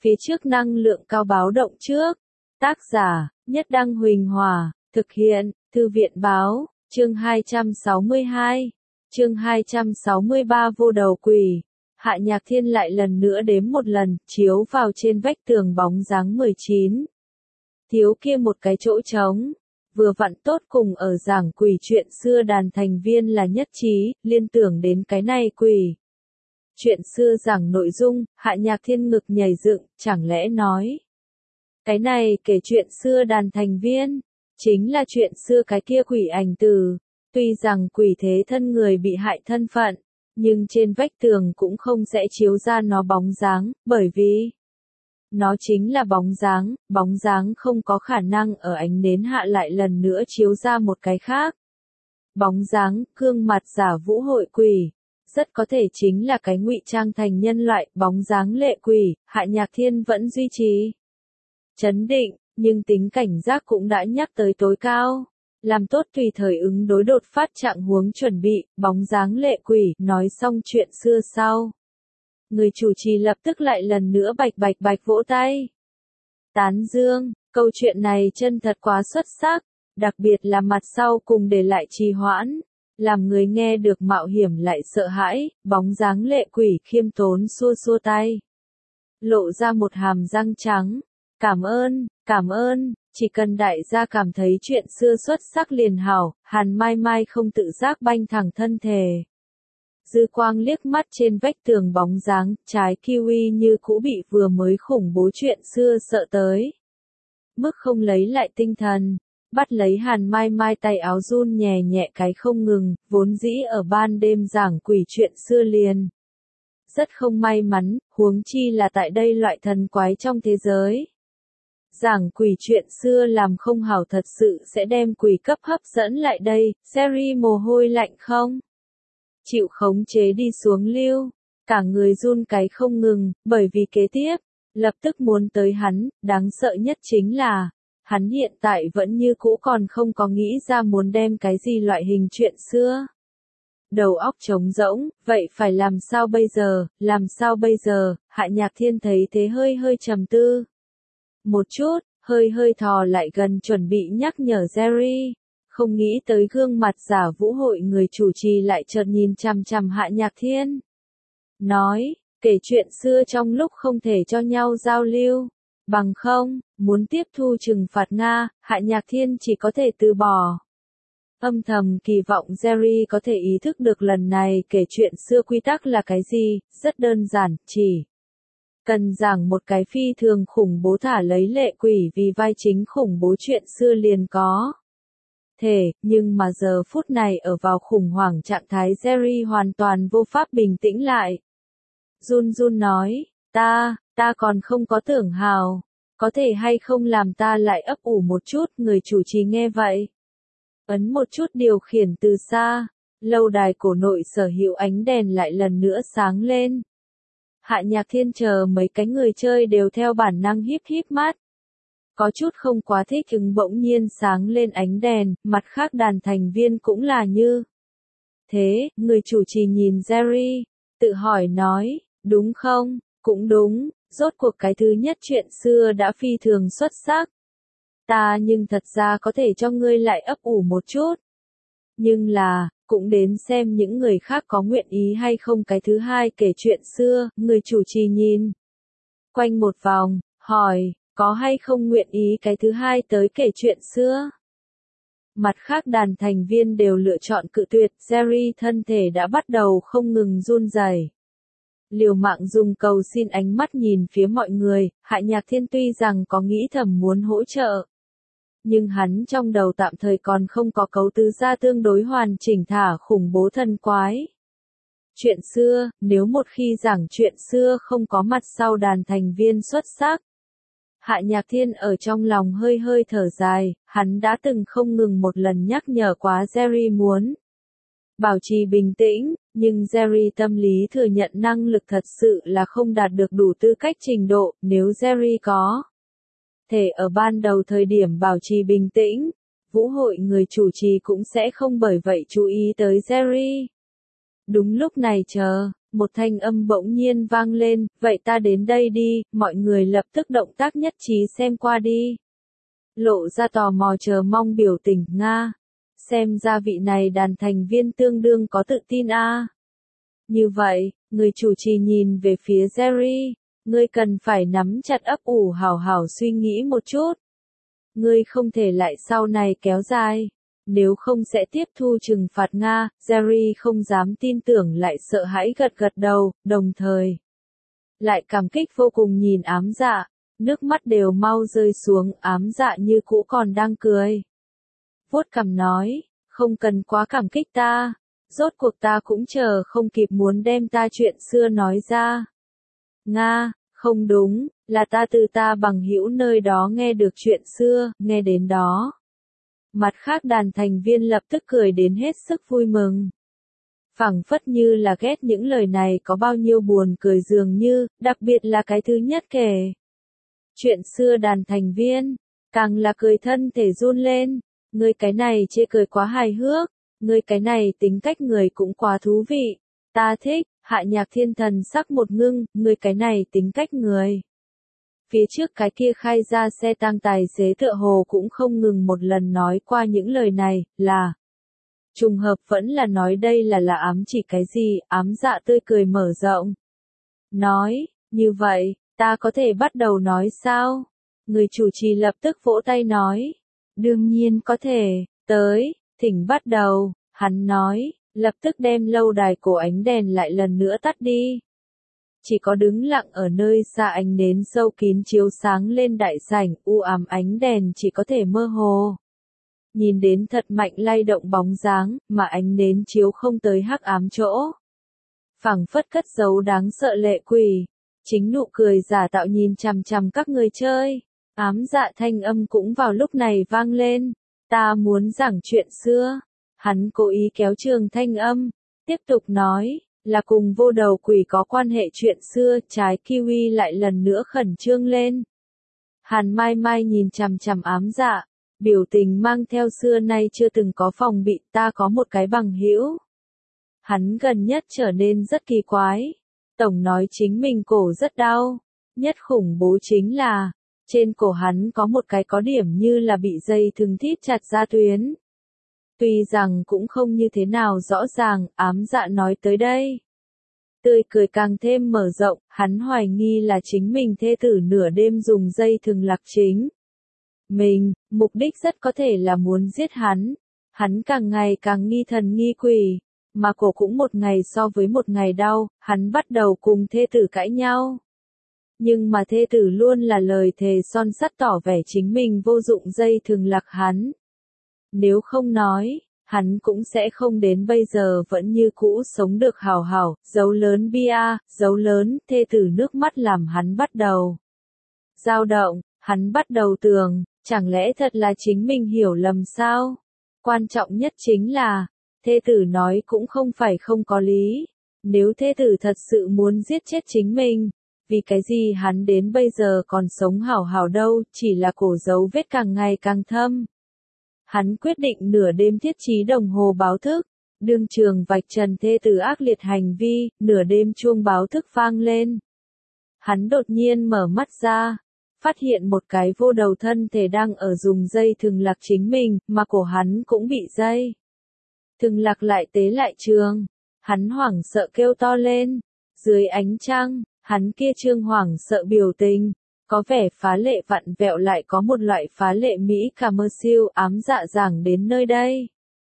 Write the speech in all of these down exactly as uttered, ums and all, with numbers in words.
phía trước năng lượng cao báo động trước. Tác giả, Nhất Đăng Huỳnh Hòa, thực hiện, Thư viện Báo, chương hai trăm sáu mươi hai, chương hai trăm sáu mươi ba vô đầu quỷ. Hạ Nhạc Thiên lại lần nữa đếm một lần, chiếu vào trên vách tường bóng dáng mười chín. Thiếu kia một cái chỗ trống, vừa vặn tốt cùng ở giảng quỷ chuyện xưa đàn thành viên là nhất trí, liên tưởng đến cái này quỷ. Chuyện xưa giảng nội dung, Hạ Nhạc Thiên ngực nhảy dựng, chẳng lẽ nói. Cái này kể chuyện xưa đàn thành viên, chính là chuyện xưa cái kia quỷ ảnh từ. Tuy rằng quỷ thế thân người bị hại thân phận, nhưng trên vách tường cũng không sẽ chiếu ra nó bóng dáng, bởi vì nó chính là bóng dáng, bóng dáng không có khả năng ở ánh nến hạ lại lần nữa chiếu ra một cái khác. Bóng dáng, gương mặt giả vũ hội quỷ, rất có thể chính là cái ngụy trang thành nhân loại, bóng dáng lệ quỷ. Hạ Nhạc Thiên vẫn duy trì trấn định, nhưng tính cảnh giác cũng đã nhắc tới tối cao. Làm tốt tùy thời ứng đối đột phát trạng huống chuẩn bị, bóng dáng lệ quỷ, nói xong chuyện xưa sau. Người chủ trì lập tức lại lần nữa bạch bạch bạch vỗ tay. Tán dương, câu chuyện này chân thật quá xuất sắc, đặc biệt là mặt sau cùng để lại trì hoãn. Làm người nghe được mạo hiểm lại sợ hãi, bóng dáng lệ quỷ khiêm tốn xua xua tay. Lộ ra một hàm răng trắng. Cảm ơn, cảm ơn, chỉ cần đại gia cảm thấy chuyện xưa xuất sắc liền hảo. Hàn Mai Mai không tự giác banh thẳng thân thể. Dư quang liếc mắt trên vách tường bóng dáng, trái kiwi như cũ bị vừa mới khủng bố chuyện xưa sợ tới. Mức không lấy lại tinh thần, bắt lấy Hàn Mai Mai tay áo run nhẹ nhẹ cái không ngừng, vốn dĩ ở ban đêm giảng quỷ chuyện xưa liền. Rất không may mắn, huống chi là tại đây loại thần quái trong thế giới. Giảng quỷ chuyện xưa làm không hảo thật sự sẽ đem quỷ cấp hấp dẫn lại đây, Jerry mồ hôi lạnh không? Chịu khống chế đi xuống lưu, cả người run cái không ngừng, bởi vì kế tiếp, lập tức muốn tới hắn, đáng sợ nhất chính là, hắn hiện tại vẫn như cũ còn không có nghĩ ra muốn đem cái gì loại hình chuyện xưa. Đầu óc trống rỗng, vậy phải làm sao bây giờ, làm sao bây giờ, Hạ Nhạc Thiên thấy thế hơi hơi trầm tư. Một chút, hơi hơi thò lại gần chuẩn bị nhắc nhở Jerry. Không nghĩ tới gương mặt giả vũ hội người chủ trì lại chợt nhìn chằm chằm Hạ Nhạc Thiên. Nói, kể chuyện xưa trong lúc không thể cho nhau giao lưu. Bằng không, muốn tiếp thu trừng phạt Nga, Hạ Nhạc Thiên chỉ có thể từ bỏ. Âm thầm kỳ vọng Jerry có thể ý thức được lần này kể chuyện xưa quy tắc là cái gì, rất đơn giản, chỉ cần giảng một cái phi thường khủng bố thả lấy lệ quỷ vì vai chính khủng bố chuyện xưa liền có. Thể, nhưng mà giờ phút này ở vào khủng hoảng trạng thái Jerry hoàn toàn vô pháp bình tĩnh lại. Run run nói, ta, ta còn không có tưởng hào, có thể hay không làm ta lại ấp ủ một chút, người chủ trì nghe vậy. Ấn một chút điều khiển từ xa, lâu đài cổ nội sở hữu ánh đèn lại lần nữa sáng lên. Hạ Nhạc Thiên chờ mấy cái người chơi đều theo bản năng híp híp mắt. Có chút không quá thích ứng bỗng nhiên sáng lên ánh đèn, mặt khác đàn thành viên cũng là như. Thế, người chủ trì nhìn Jerry, tự hỏi nói, đúng không, cũng đúng, rốt cuộc cái thứ nhất chuyện xưa đã phi thường xuất sắc. Ta nhưng thật ra có thể cho ngươi lại ấp ủ một chút. Nhưng là, cũng đến xem những người khác có nguyện ý hay không cái thứ hai kể chuyện xưa, người chủ trì nhìn. Quanh một vòng, hỏi. Có hay không nguyện ý cái thứ hai tới kể chuyện xưa? Mặt khác đàn thành viên đều lựa chọn cự tuyệt, Jerry thân thể đã bắt đầu không ngừng run rẩy. Liều mạng dùng cầu xin ánh mắt nhìn phía mọi người, Hạ Nhạc Thiên tuy rằng có nghĩ thầm muốn hỗ trợ. Nhưng hắn trong đầu tạm thời còn không có cấu tứ ra tương đối hoàn chỉnh thả khủng bố thần quái. Chuyện xưa, nếu một khi giảng chuyện xưa không có mặt sau đàn thành viên xuất sắc. Hạ Nhạc Thiên ở trong lòng hơi hơi thở dài, hắn đã từng không ngừng một lần nhắc nhở quá Jerry muốn bảo trì bình tĩnh, nhưng Jerry tâm lý thừa nhận năng lực thật sự là không đạt được đủ tư cách trình độ, nếu Jerry có thể ở ban đầu thời điểm bảo trì bình tĩnh, vũ hội người chủ trì cũng sẽ không bởi vậy chú ý tới Jerry. Đúng lúc này chờ, một thanh âm bỗng nhiên vang lên, vậy ta đến đây đi, mọi người lập tức động tác nhất trí xem qua đi. Lộ ra tò mò chờ mong biểu tình, Nga. Xem ra vị này đàn thành viên tương đương có tự tin a. À. Như vậy, người chủ trì nhìn về phía Jerry, ngươi cần phải nắm chặt ấp ủ hảo hảo suy nghĩ một chút. Ngươi không thể lại sau này kéo dài, nếu không sẽ tiếp thu trừng phạt Nga. Jerry không dám tin tưởng lại sợ hãi gật gật đầu, đồng thời lại cảm kích vô cùng nhìn ám dạ, nước mắt đều mau rơi xuống, ám dạ như cũ còn đang cười. Vuốt cằm nói, không cần quá cảm kích ta, rốt cuộc ta cũng chờ không kịp muốn đem ta chuyện xưa nói ra. Nga, không đúng, là ta từ ta bằng hữu nơi đó nghe được chuyện xưa, nghe đến đó. Mặt khác đàn thành viên lập tức cười đến hết sức vui mừng. Phảng phất như là ghét những lời này có bao nhiêu buồn cười dường như, đặc biệt là cái thứ nhất kể. Chuyện xưa đàn thành viên, càng là cười thân thể run lên, ngươi cái này chê cười quá hài hước, ngươi cái này tính cách người cũng quá thú vị, ta thích. Hạ Nhạc Thiên thần sắc một ngưng, ngươi cái này tính cách người. Phía trước cái kia khai ra xe tang tài xế tựa hồ cũng không ngừng một lần nói qua những lời này, là trùng hợp vẫn là nói đây là là ám chỉ cái gì, ám dạ tươi cười mở rộng. Nói, như vậy, ta có thể bắt đầu nói sao? Người chủ trì lập tức vỗ tay nói, đương nhiên có thể, tới, thỉnh bắt đầu, hắn nói. Lập tức đem lâu đài cổ ánh đèn lại lần nữa tắt đi. Chỉ có đứng lặng ở nơi xa ánh nến sâu kín chiếu sáng lên đại sảnh, u ám ánh đèn chỉ có thể mơ hồ. Nhìn đến thật mạnh lay động bóng dáng, mà ánh nến chiếu không tới hắc ám chỗ. Phảng phất cất giấu đáng sợ lệ quỷ, chính nụ cười giả tạo nhìn chằm chằm các người chơi. Ám dạ thanh âm cũng vào lúc này vang lên, ta muốn giảng chuyện xưa. Hắn cố ý kéo trường thanh âm, tiếp tục nói, là cùng vô đầu quỷ có quan hệ chuyện xưa, trái kiwi lại lần nữa khẩn trương lên. Hàn Mai Mai nhìn chằm chằm ám dạ, biểu tình mang theo xưa nay chưa từng có phòng bị, ta có một cái bằng hữu. Hắn gần nhất trở nên rất kỳ quái, tổng nói chính mình cổ rất đau, nhất khủng bố chính là, trên cổ hắn có một cái có điểm như là bị dây thừng thít chặt ra tuyến. Tuy rằng cũng không như thế nào rõ ràng, ám dạ nói tới đây. Tươi cười càng thêm mở rộng, hắn hoài nghi là chính mình thê tử nửa đêm dùng dây thừng lạc chính. Mình, mục đích rất có thể là muốn giết hắn. Hắn càng ngày càng nghi thần nghi quỷ, mà cổ cũng một ngày so với một ngày đau, hắn bắt đầu cùng thê tử cãi nhau. Nhưng mà thê tử luôn là lời thề son sắt tỏ vẻ chính mình vô dụng dây thừng lạc hắn. Nếu không nói, hắn cũng sẽ không đến bây giờ vẫn như cũ sống được hào hào, dấu lớn bia, dấu lớn, thê tử nước mắt làm hắn bắt đầu dao động, hắn bắt đầu tưởng, chẳng lẽ thật là chính mình hiểu lầm sao? Quan trọng nhất chính là, thê tử nói cũng không phải không có lý, nếu thê tử thật sự muốn giết chết chính mình, vì cái gì hắn đến bây giờ còn sống hảo hảo đâu, chỉ là cổ dấu vết càng ngày càng thâm. Hắn quyết định nửa đêm thiết trí đồng hồ báo thức, đương trường vạch trần thê tử ác liệt hành vi, nửa đêm chuông báo thức vang lên. Hắn đột nhiên mở mắt ra, phát hiện một cái vô đầu thân thể đang ở dùng dây thừng lạc chính mình, mà cổ hắn cũng bị dây thừng lạc lại tế lại trường. Hắn hoảng sợ kêu to lên, dưới ánh trăng, hắn kia trương hoảng sợ biểu tình. Có vẻ phá lệ vặn vẹo lại có một loại phá lệ Mỹ commercial ám dạ giảng đến nơi đây.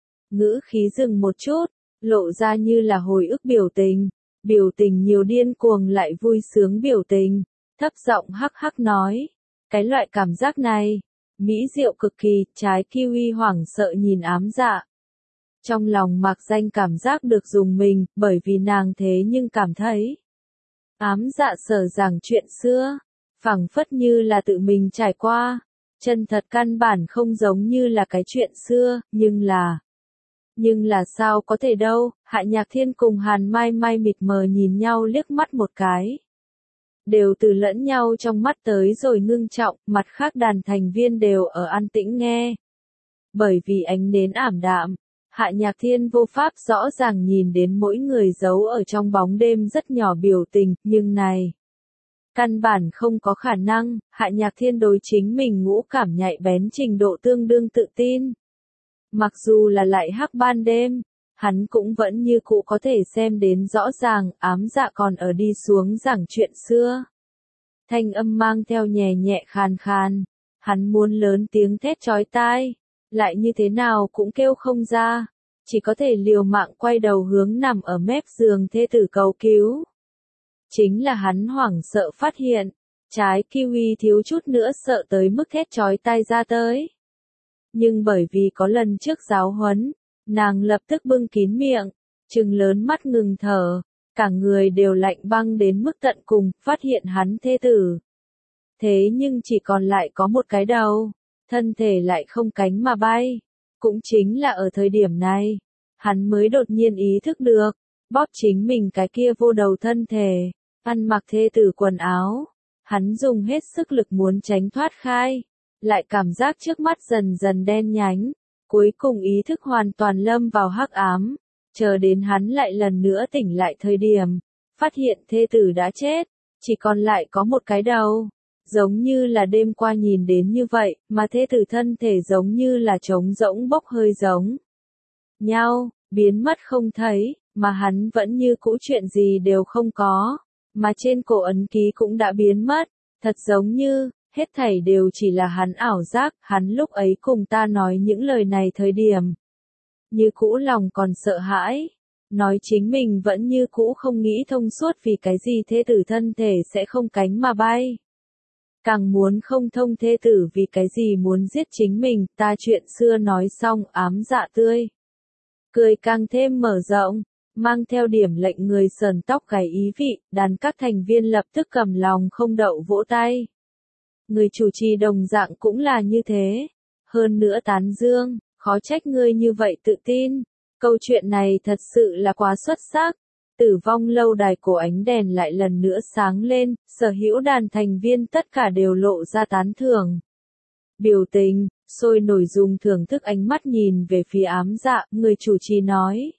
Ngữ khí dừng một chút, lộ ra như là hồi ức biểu tình, biểu tình nhiều điên cuồng lại vui sướng biểu tình, thấp giọng hắc hắc nói, cái loại cảm giác này, mỹ diệu cực kỳ, trái kiwi hoảng sợ nhìn ám dạ. Trong lòng mặc danh cảm giác được dùng mình, bởi vì nàng thế nhưng cảm thấy. Ám dạ sở giảng chuyện xưa. Phảng phất như là tự mình trải qua, chân thật căn bản không giống như là cái chuyện xưa, nhưng là... Nhưng là sao có thể đâu, Hạ Nhạc Thiên cùng Hàn Mai Mai mịt mờ nhìn nhau liếc mắt một cái. Đều từ lẫn nhau trong mắt tới rồi ngưng trọng, mặt khác đàn thành viên đều ở an tĩnh nghe. Bởi vì ánh nến ảm đạm, Hạ Nhạc Thiên vô pháp rõ ràng nhìn đến mỗi người giấu ở trong bóng đêm rất nhỏ biểu tình, nhưng này. Căn bản không có khả năng, Hạ Nhạc Thiên đối chính mình ngũ cảm nhạy bén trình độ tương đương tự tin. Mặc dù là lại hắc ban đêm, hắn cũng vẫn như cũ có thể xem đến rõ ràng, ám dạ còn ở đi xuống giảng chuyện xưa. Thanh âm mang theo nhẹ nhẹ khàn khàn, hắn muốn lớn tiếng thét chói tai, lại như thế nào cũng kêu không ra, chỉ có thể liều mạng quay đầu hướng nằm ở mép giường thê tử cầu cứu. Chính là hắn hoảng sợ phát hiện, trái kiwi thiếu chút nữa sợ tới mức thét chói tai ra tới. Nhưng bởi vì có lần trước giáo huấn, nàng lập tức bưng kín miệng, trừng lớn mắt ngừng thở, cả người đều lạnh băng đến mức tận cùng, phát hiện hắn thê tử. Thế nhưng chỉ còn lại có một cái đầu, thân thể lại không cánh mà bay. Cũng chính là ở thời điểm này, hắn mới đột nhiên ý thức được, bóp chính mình cái kia vô đầu thân thể, ăn mặc thê tử quần áo. Hắn dùng hết sức lực muốn tránh thoát khai, lại cảm giác trước mắt dần dần đen nhánh, cuối cùng ý thức hoàn toàn lâm vào hắc ám, chờ đến hắn lại lần nữa tỉnh lại thời điểm, phát hiện thê tử đã chết, chỉ còn lại có một cái đầu, giống như là đêm qua nhìn đến như vậy, mà thê tử thân thể giống như là trống rỗng bốc hơi giống nhau, biến mất không thấy, mà hắn vẫn như cũ chuyện gì đều không có, mà trên cổ ấn ký cũng đã biến mất, thật giống như hết thảy đều chỉ là hắn ảo giác, hắn lúc ấy cùng ta nói những lời này thời điểm. Như cũ lòng còn sợ hãi, nói chính mình vẫn như cũ không nghĩ thông suốt vì cái gì thê tử thân thể sẽ không cánh mà bay. Càng muốn không thông thê tử vì cái gì muốn giết chính mình, ta chuyện xưa nói xong ám dạ tươi. Cười càng thêm mở rộng, mang theo điểm lệnh người sờn tóc gáy ý vị, đàn các thành viên lập tức cầm lòng không đậu vỗ tay. Người chủ trì đồng dạng cũng là như thế. Hơn nữa tán dương, khó trách ngươi như vậy tự tin. Câu chuyện này thật sự là quá xuất sắc. Tử vong lâu đài cổ ánh đèn lại lần nữa sáng lên, sở hữu đàn thành viên tất cả đều lộ ra tán thưởng. Biểu tình, sôi nổi dùng thưởng thức ánh mắt nhìn về phía ám dạ, người chủ trì nói.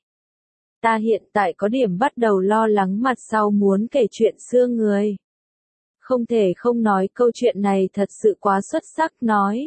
Ta hiện tại có điểm bắt đầu lo lắng mặt sau muốn kể chuyện xưa người. Không thể không nói câu chuyện này thật sự quá xuất sắc nói.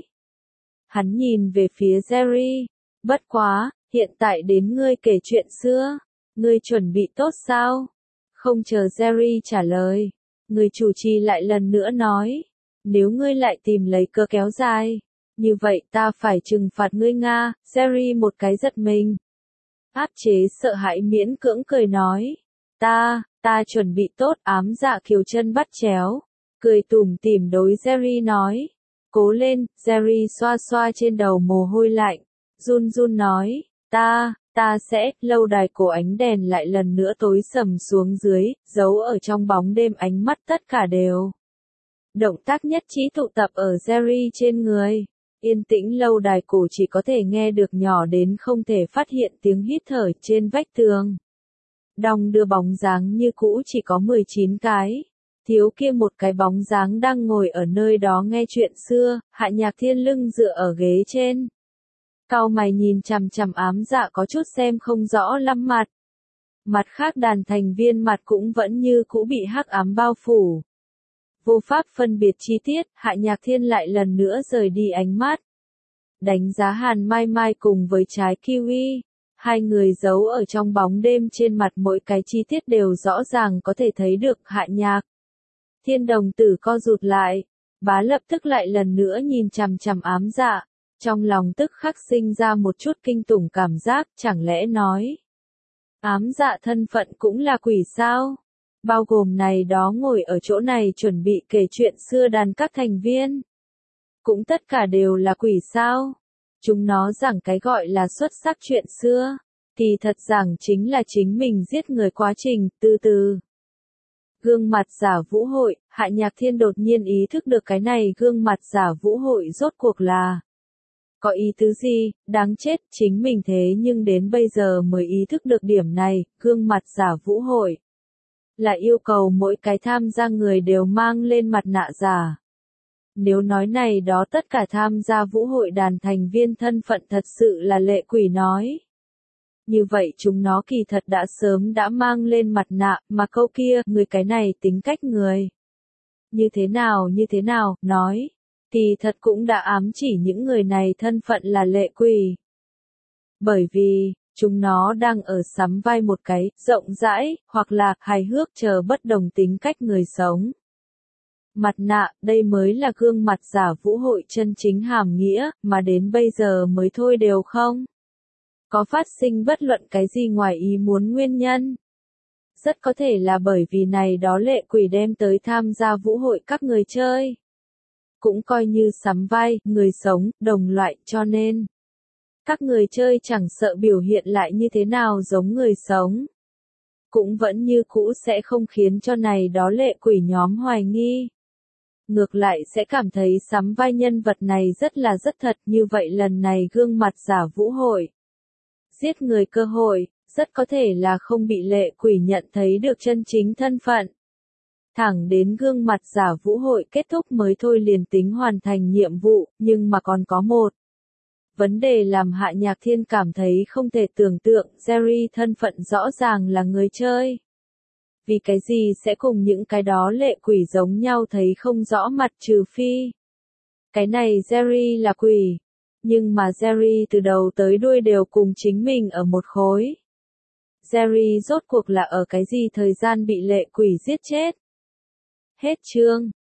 Hắn nhìn về phía Jerry. Bất quá, hiện tại đến ngươi kể chuyện xưa. Ngươi chuẩn bị tốt sao? Không chờ Jerry trả lời. Người chủ trì lại lần nữa nói. Nếu ngươi lại tìm lấy cơ kéo dài. Như vậy ta phải trừng phạt ngươi Nga. Jerry một cái giật mình. Áp chế sợ hãi miễn cưỡng cười nói. Ta, ta chuẩn bị tốt ám dạ kiều chân bắt chéo. Cười tủm tỉm đối Jerry nói. Cố lên, Jerry xoa xoa trên đầu mồ hôi lạnh. Run run nói. Ta, ta sẽ, lâu đài cổ ánh đèn lại lần nữa tối sầm xuống dưới, giấu ở trong bóng đêm ánh mắt tất cả đều. Động tác nhất trí tụ tập ở Jerry trên người. Yên tĩnh lâu đài cổ chỉ có thể nghe được nhỏ đến không thể phát hiện tiếng hít thở trên vách tường. Đong đưa bóng dáng như cũ chỉ có mười chín cái. Thiếu kia một cái bóng dáng đang ngồi ở nơi đó nghe chuyện xưa, Hạ Nhạc Thiên lưng dựa ở ghế trên. Cau mày nhìn chằm chằm ám dạ có chút xem không rõ lắm mặt. Mặt khác đàn thành viên mặt cũng vẫn như cũ bị hắc ám bao phủ. Vô pháp phân biệt chi tiết, Hạ Nhạc Thiên lại lần nữa rời đi ánh mắt. Đánh giá Hàn Mai Mai cùng với trái kiwi. Hai người giấu ở trong bóng đêm trên mặt mỗi cái chi tiết đều rõ ràng có thể thấy được Hạ Nhạc. Thiên đồng tử co rụt lại. Bá lập tức lại lần nữa nhìn chằm chằm ám dạ. Trong lòng tức khắc sinh ra một chút kinh tủng cảm giác, chẳng lẽ nói. Ám dạ thân phận cũng là quỷ sao? Bao gồm này đó ngồi ở chỗ này chuẩn bị kể chuyện xưa đàn các thành viên. Cũng tất cả đều là quỷ sao? Chúng nó giảng cái gọi là xuất sắc chuyện xưa. Kỳ thật giảng chính là chính mình giết người quá trình, từ từ. Gương mặt giả vũ hội, Hạ Nhạc Thiên đột nhiên ý thức được cái này gương mặt giả vũ hội rốt cuộc là. Có ý tứ gì, đáng chết, chính mình thế nhưng đến bây giờ mới ý thức được điểm này, gương mặt giả vũ hội. Là yêu cầu mỗi cái tham gia người đều mang lên mặt nạ giả. Nếu nói này đó tất cả tham gia vũ hội đàn thành viên thân phận thật sự là lệ quỷ nói. Như vậy chúng nó kỳ thật đã sớm đã mang lên mặt nạ, mà câu kia, người cái này tính cách người. Như thế nào như thế nào, nói. Kỳ thật cũng đã ám chỉ những người này thân phận là lệ quỷ. Bởi vì, chúng nó đang ở sắm vai một cái, rộng rãi, hoặc là, hài hước chờ bất đồng tính cách người sống. Mặt nạ, đây mới là gương mặt giả vũ hội chân chính hàm nghĩa, mà đến bây giờ mới thôi đều không. Có phát sinh bất luận cái gì ngoài ý muốn nguyên nhân. Rất có thể là bởi vì này đó lệ quỷ đem tới tham gia vũ hội các người chơi. Cũng coi như sắm vai, người sống, đồng loại, cho nên. Các người chơi chẳng sợ biểu hiện lại như thế nào giống người sống. Cũng vẫn như cũ sẽ không khiến cho này đó lệ quỷ nhóm hoài nghi. Ngược lại sẽ cảm thấy sắm vai nhân vật này rất là rất thật, như vậy lần này gương mặt giả vũ hội. Giết người cơ hội, rất có thể là không bị lệ quỷ nhận thấy được chân chính thân phận. Thẳng đến gương mặt giả vũ hội kết thúc mới thôi liền tính hoàn thành nhiệm vụ, nhưng mà còn có một. Vấn đề làm Hạ Nhạc Thiên cảm thấy không thể tưởng tượng, Jerry thân phận rõ ràng là người chơi. Vì cái gì sẽ cùng những cái đó lệ quỷ giống nhau thấy không rõ mặt trừ phi. Cái này Jerry là quỷ. Nhưng mà Jerry từ đầu tới đuôi đều cùng chính mình ở một khối. Jerry rốt cuộc là ở cái gì thời gian bị lệ quỷ giết chết. Hết chương.